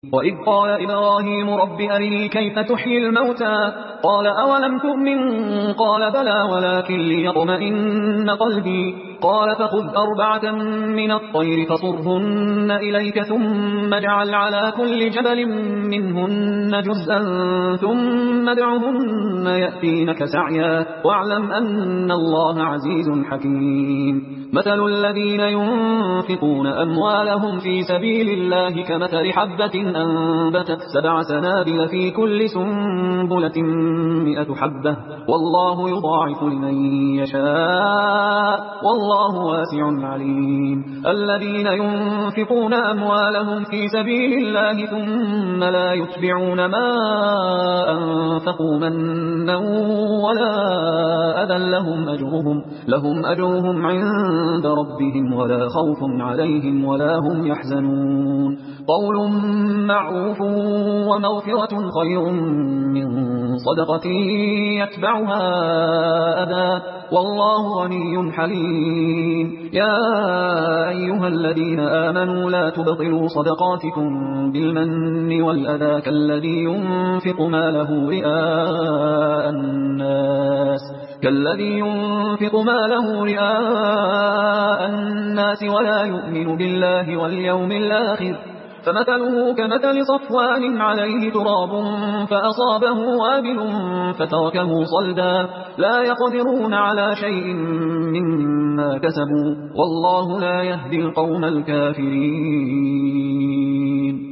وإذ قال إبراهيم رب أرني كيف تحيي الموتى قال أولم تؤمن قال بلى ولكن ليطمئن قلبي قال فخذ 4 من الطير فصرهن إليك ثم اجعل على كل جبل منهن جزءا ثم ادعهن يأتينك سعيا واعلم أن الله عزيز حكيم مثل الذين ينفقون أموالهم في سبيل الله كمثل حبة أنبتت 7 سنابل في كل سنبلة 100 حبة والله يضاعف لمن يشاء والله واسع عليم الذين ينفقون أموالهم في سبيل الله ثم لا يتبعون ما أنفقوا منا ولا أذى لهم أجرهم عند ربهم ولا خوف عليهم ولا هم يحزنون قول معروف ومغفرة خير من صدقة يتبعها أذى والله غني حليم يا أيها الذين آمنوا لا تبطلوا صدقاتكم بالمن والأذى كالذي ينفق ماله رئاء الناس ولا يؤمن بالله واليوم الآخر فمثله كمثل صفوان عليه تراب فأصابه وابل فتركه صلدا لا يقدرون على شيء مما كسبوا والله لا يهدي القوم الكافرين